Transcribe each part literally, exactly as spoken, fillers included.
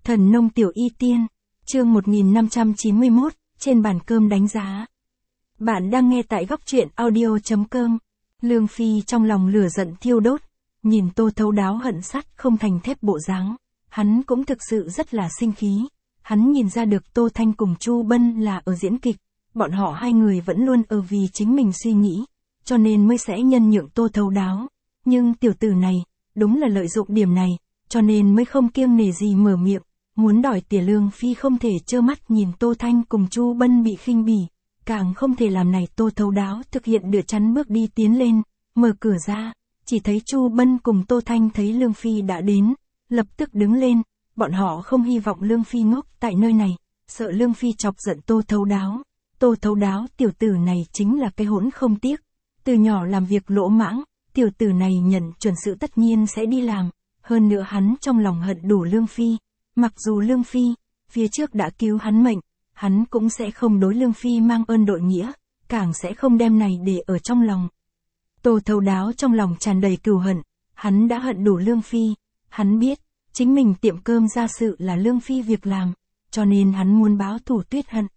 Thần nông tiểu y tiên, chương một nghìn năm trăm chín mươi mốt, trên bàn cơm đánh giá. Bạn đang nghe tại góc truyện audio chấm com. Lương Phi trong lòng lửa giận thiêu đốt, nhìn Tô Thấu Đáo hận sắt không thành thép bộ dáng, hắn cũng thực sự rất là sinh khí. Hắn nhìn ra được Tô Thanh cùng Chu Bân là ở diễn kịch, bọn họ hai người vẫn luôn ở vì chính mình suy nghĩ, cho nên mới sẽ nhân nhượng Tô Thấu Đáo. Nhưng tiểu tử này, đúng là lợi dụng điểm này, cho nên mới không kiêng nể gì mở miệng, muốn đòi tỉa. Lương Phi không thể trơ mắt nhìn Tô Thanh cùng Chu Bân bị khinh bỉ, càng không thể làm này. Tô Thấu Đáo thực hiện đựa chắn bước đi tiến lên, mở cửa ra, chỉ thấy Chu Bân cùng Tô Thanh thấy Lương Phi đã đến, lập tức đứng lên, bọn họ không hy vọng Lương Phi ngốc tại nơi này, sợ Lương Phi chọc giận Tô Thấu Đáo. Tô Thấu Đáo tiểu tử này chính là cái hỗn không tiếc, từ nhỏ làm việc lỗ mãng, tiểu tử này nhận chuẩn sự tất nhiên sẽ đi làm, hơn nữa hắn trong lòng hận đủ Lương Phi, mặc dù Lương Phi, phía trước đã cứu hắn mệnh, hắn cũng sẽ không đối Lương Phi mang ơn đội nghĩa, càng sẽ không đem này để ở trong lòng. Tô Thấu Đáo trong lòng tràn đầy cừu hận, hắn đã hận đủ Lương Phi, hắn biết, chính mình tiệm cơm ra sự là Lương Phi việc làm, cho nên hắn muốn báo thù tuyết hận.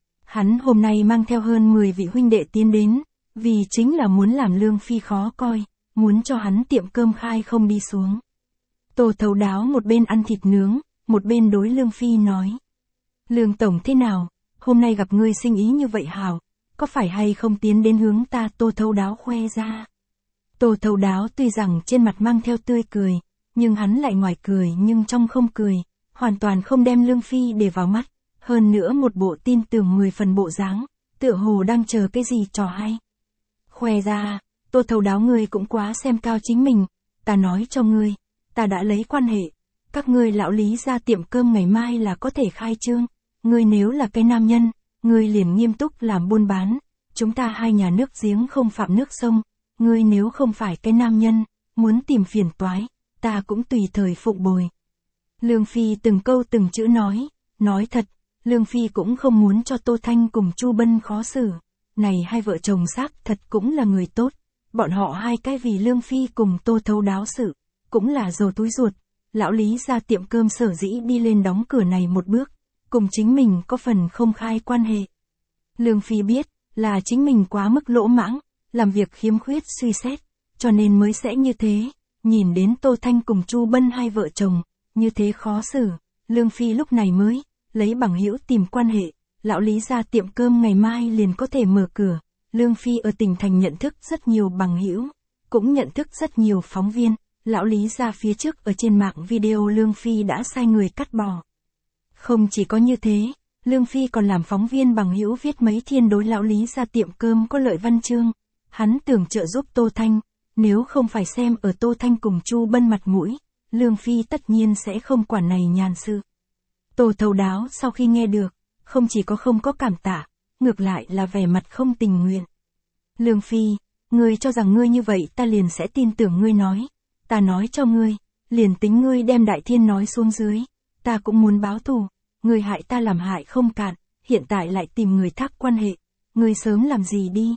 Hắn hôm nay mang theo hơn mười vị huynh đệ tiến đến, vì chính là muốn làm Lương Phi khó coi, muốn cho hắn tiệm cơm khai không đi xuống. Tô Thấu Đáo một bên ăn thịt nướng, một bên đối Lương Phi nói. Lương Tổng thế nào, hôm nay gặp ngươi sinh ý như vậy hảo, có phải hay không tiến đến hướng ta? Tô Thấu Đáo khoe ra. Tô Thấu Đáo tuy rằng trên mặt mang theo tươi cười, nhưng hắn lại ngoài cười nhưng trong không cười, hoàn toàn không đem Lương Phi để vào mắt, hơn nữa một bộ tin tưởng mười phần bộ dáng, tựa hồ đang chờ cái gì trò hay. Khoe ra, Tô Thấu Đáo ngươi cũng quá xem cao chính mình, ta nói cho ngươi, ta đã lấy quan hệ, các ngươi lão Lý ra tiệm cơm ngày mai là có thể khai trương, ngươi nếu là cái nam nhân, ngươi liền nghiêm túc làm buôn bán, chúng ta hai nhà nước giếng không phạm nước sông, ngươi nếu không phải cái nam nhân, muốn tìm phiền toái, ta cũng tùy thời phụng bồi. Lương Phi từng câu từng chữ nói, nói thật, Lương Phi cũng không muốn cho Tô Thanh cùng Chu Bân khó xử, này hai vợ chồng xác thật cũng là người tốt, bọn họ hai cái vì Lương Phi cùng Tô Thấu Đáo sự, cũng là dầu túi ruột, lão Lý ra tiệm cơm sở dĩ đi lên đóng cửa này một bước, cùng chính mình có phần không khai quan hệ. Lương Phi biết, là chính mình quá mức lỗ mãng, làm việc khiếm khuyết suy xét, cho nên mới sẽ như thế, nhìn đến Tô Thanh cùng Chu Bân hai vợ chồng, như thế khó xử, Lương Phi lúc này mới, lấy bằng hữu tìm quan hệ, lão Lý ra tiệm cơm ngày mai liền có thể mở cửa. Lương Phi ở tỉnh thành nhận thức rất nhiều bằng hữu, cũng nhận thức rất nhiều phóng viên, lão Lý ra phía trước ở trên mạng video Lương Phi đã sai người cắt bỏ. Không chỉ có như thế, Lương Phi còn làm phóng viên bằng hữu viết mấy thiên đối lão Lý ra tiệm cơm có lợi văn chương, hắn tưởng trợ giúp Tô Thanh, nếu không phải xem ở Tô Thanh cùng Chu Bân mặt mũi, Lương Phi tất nhiên sẽ không quản này nhàn sự. Tô Thấu Đáo sau khi nghe được, không chỉ có không có cảm tạ, ngược lại là vẻ mặt không tình nguyện. Lương Phi, ngươi cho rằng ngươi như vậy ta liền sẽ tin tưởng ngươi nói, ta nói cho ngươi, liền tính ngươi đem Đại Thiên nói xuống dưới, ta cũng muốn báo thù, ngươi hại ta làm hại không cạn, hiện tại lại tìm người thác quan hệ, ngươi sớm làm gì đi.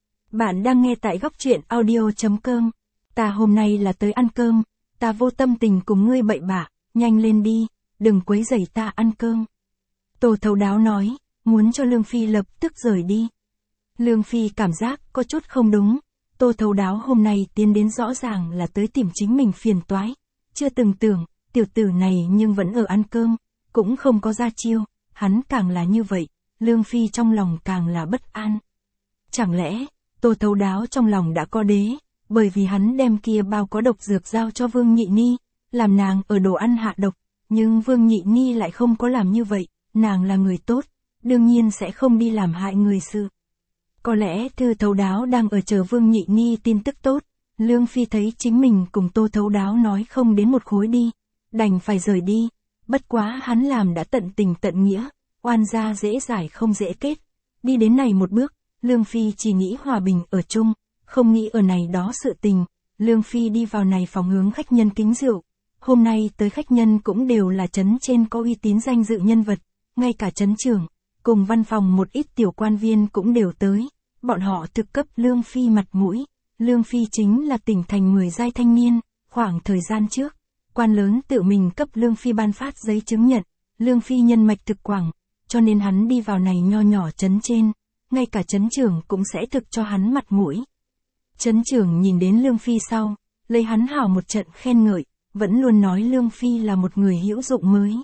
Bạn đang nghe tại góc truyện audio chấm com, ta hôm nay là tới ăn cơm, ta vô tâm tình cùng ngươi bậy bạ, nhanh lên đi, đừng quấy rầy ta ăn cơm. Tô Thấu Đáo nói, muốn cho Lương Phi lập tức rời đi. Lương Phi cảm giác có chút không đúng, Tô Thấu Đáo hôm nay tiến đến rõ ràng là tới tìm chính mình phiền toái, chưa từng tưởng, tiểu tử này nhưng vẫn ở ăn cơm, cũng không có ra chiêu, hắn càng là như vậy, Lương Phi trong lòng càng là bất an. Chẳng lẽ, Tô Thấu Đáo trong lòng đã có đế, bởi vì hắn đem kia bao có độc dược giao cho Vương Nhị Ni, làm nàng ở đồ ăn hạ độc, nhưng Vương Nhị Ni lại không có làm như vậy, nàng là người tốt, đương nhiên sẽ không đi làm hại người sự. Có lẽ Thư Thấu Đáo đang ở chờ Vương Nhị Ni tin tức tốt, Lương Phi thấy chính mình cùng Tô Thấu Đáo nói không đến một khối đi, đành phải rời đi, bất quá hắn làm đã tận tình tận nghĩa, oan gia dễ giải không dễ kết, đi đến này một bước, Lương Phi chỉ nghĩ hòa bình ở chung, không nghĩ ở này đó sự tình. Lương Phi đi vào này phòng hướng khách nhân kính rượu, hôm nay tới khách nhân cũng đều là trấn trên có uy tín danh dự nhân vật, ngay cả trấn trưởng, cùng văn phòng một ít tiểu quan viên cũng đều tới, bọn họ thực cấp Lương Phi mặt mũi. Lương Phi chính là tỉnh thành mười giai thanh niên, khoảng thời gian trước, quan lớn tự mình cấp Lương Phi ban phát giấy chứng nhận, Lương Phi nhân mạch thực quảng, cho nên hắn đi vào này nho nhỏ trấn trên, ngay cả trấn trưởng cũng sẽ thực cho hắn mặt mũi. Trấn trưởng nhìn đến Lương Phi sau, lấy hắn hảo một trận khen ngợi, vẫn luôn nói Lương Phi là một người hữu dụng mới.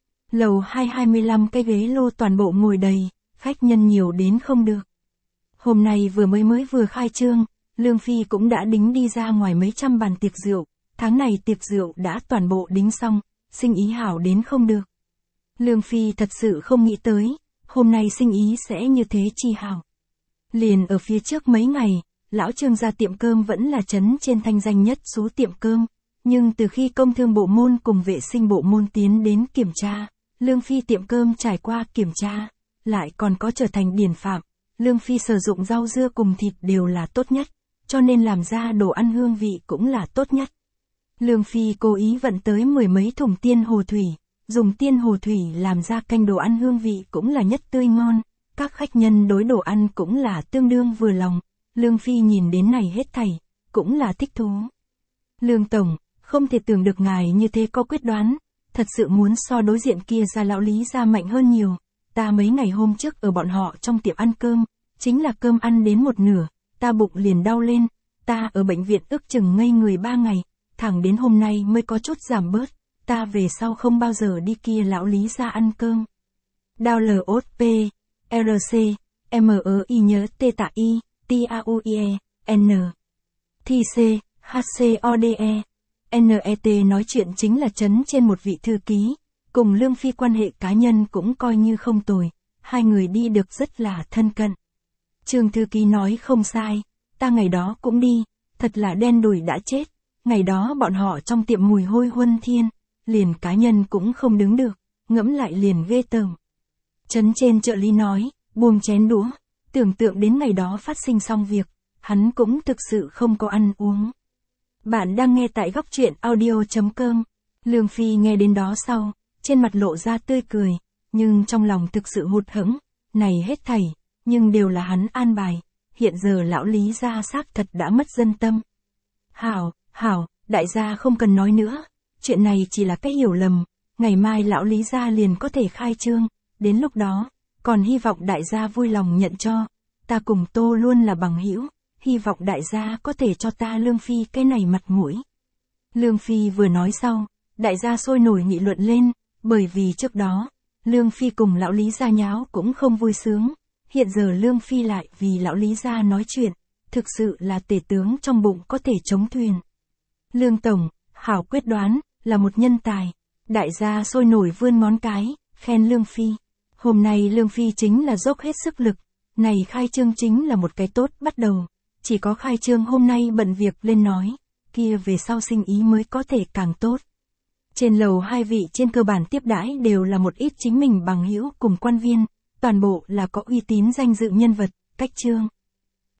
Lầu hai hai mươi lăm cái ghế lô toàn bộ ngồi đầy, khách nhân nhiều đến không được. Hôm nay vừa mới mới vừa khai trương, Lương Phi cũng đã đính đi ra ngoài mấy trăm bàn tiệc rượu, tháng này tiệc rượu đã toàn bộ đính xong, sinh ý hảo đến không được. Lương Phi thật sự không nghĩ tới, hôm nay sinh ý sẽ như thế chi hảo. Liền ở phía trước mấy ngày, lão Trương gia tiệm cơm vẫn là trấn trên thanh danh nhất số tiệm cơm, nhưng từ khi công thương bộ môn cùng vệ sinh bộ môn tiến đến kiểm tra, Lương Phi tiệm cơm trải qua kiểm tra, lại còn có trở thành điển phạm. Lương Phi sử dụng rau dưa cùng thịt đều là tốt nhất, cho nên làm ra đồ ăn hương vị cũng là tốt nhất. Lương Phi cố ý vận tới mười mấy thùng tiên hồ thủy, dùng tiên hồ thủy làm ra canh đồ ăn hương vị cũng là nhất tươi ngon, các khách nhân đối đồ ăn cũng là tương đương vừa lòng. Lương Phi nhìn đến này hết thảy, cũng là thích thú. Lương Tổng, không thể tưởng được ngài như thế có quyết đoán, thật sự muốn so đối diện kia ra lão Lý gia mạnh hơn nhiều. Ta mấy ngày hôm trước ở bọn họ trong tiệm ăn cơm, chính là cơm ăn đến một nửa, ta bụng liền đau lên, ta ở bệnh viện ước chừng ngây người ba ngày, thẳng đến hôm nay mới có chút giảm bớt, ta về sau không bao giờ đi kia lão Lý gia ăn cơm. Đau L O P, R C, M E I nhớ T tạ I, T A U I E, N. T C, H C O D E, N E T nói chuyện chính là trấn trên một vị thư ký, cùng Lương Phi quan hệ cá nhân cũng coi như không tồi, hai người đi được rất là thân cận. Trương thư ký nói không sai, ta ngày đó cũng đi, thật là đen đủi đã chết, ngày đó bọn họ trong tiệm mùi hôi huân thiên, liền cá nhân cũng không đứng được, ngẫm lại liền ghê tởm. Trấn trên trợ lý nói, buông chén đũa, tưởng tượng đến ngày đó phát sinh xong việc, hắn cũng thực sự không có ăn uống. Bạn đang nghe tại góc truyện audio chấm com. Lương Phi nghe đến đó sau, trên mặt lộ ra tươi cười, nhưng trong lòng thực sự hụt hẫng, này hết thảy, nhưng đều là hắn an bài, hiện giờ lão Lý gia xác thật đã mất dân tâm. Hảo, hảo, đại gia không cần nói nữa, chuyện này chỉ là cái hiểu lầm, ngày mai lão Lý gia liền có thể khai trương, đến lúc đó, còn hy vọng đại gia vui lòng nhận cho, ta cùng Tô luôn là bằng hữu, hy vọng đại gia có thể cho ta Lương Phi cái này mặt mũi. Lương Phi vừa nói sau, đại gia sôi nổi nghị luận lên, bởi vì trước đó, Lương Phi cùng lão Lý gia nháo cũng không vui sướng, hiện giờ Lương Phi lại vì lão Lý gia nói chuyện, thực sự là tể tướng trong bụng có thể chống thuyền. Lương Tổng, hảo quyết đoán, là một nhân tài, đại gia sôi nổi vươn ngón cái, khen Lương Phi. Hôm nay Lương Phi chính là dốc hết sức lực, này khai trương chính là một cái tốt bắt đầu, chỉ có khai trương hôm nay bận việc lên nói, kia về sau sinh ý mới có thể càng tốt. Trên lầu hai vị trên cơ bản tiếp đãi đều là một ít chính mình bằng hữu cùng quan viên, toàn bộ là có uy tín danh dự nhân vật, cách trương.